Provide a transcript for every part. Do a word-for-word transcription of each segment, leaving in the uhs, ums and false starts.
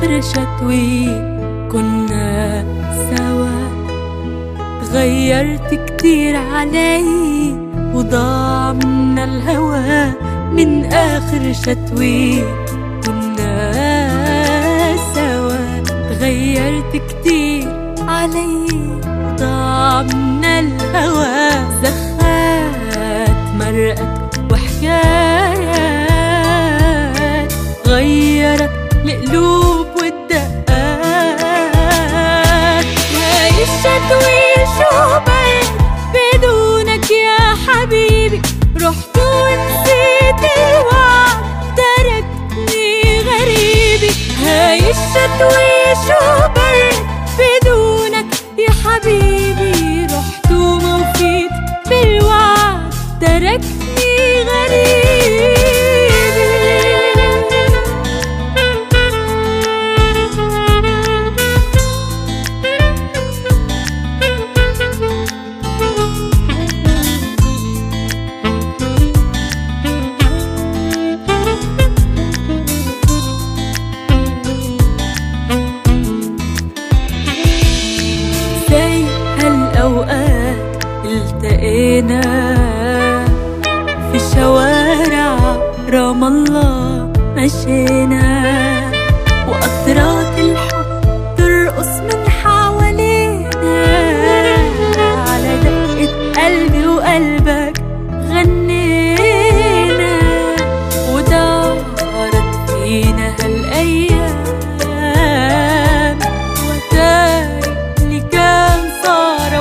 آخر شتوي كنا سوا. غيرت كتير علي وضاع منا الهوى من آخر شتوي كنا سوا. غيرت كتير علي وضاع منا الهوى. زخات مرقت وحكايات غيرت القلوب والدقات. هاي الشتوي شو برد بدونك يا حبيبي. رحت ونسيت الوعد تركتني غريبي. هاي الشتوي شو برد بدونك يا حبيبي. رحت وما وفيت بالوعد تركتني غريبي. هالأوقات التقينا في شوارع رام الله مشينا. وقطرات الحب ترقص من حوالينا. على دقة قلبي وقلبك غنينا. ودارت فينا هالأيام وتاري اللي كان صار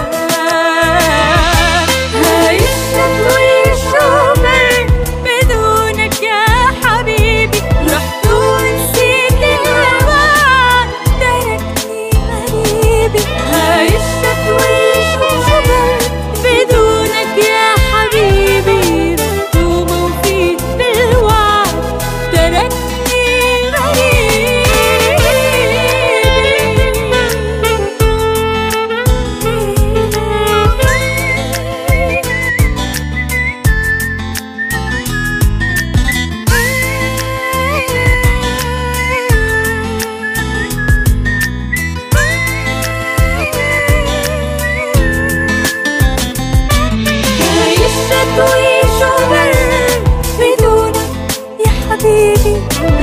وهان. هاي الشتوي شو برد بدونك يا حبيبي. رحت ونسيت الوعد تركني غريبي. هاي الشتوي شو برد بدونك يا حبيبي. رحت وما وفيت بالوعد تركني غريبي. الشتوي شو برد بدونك يا حبيبي.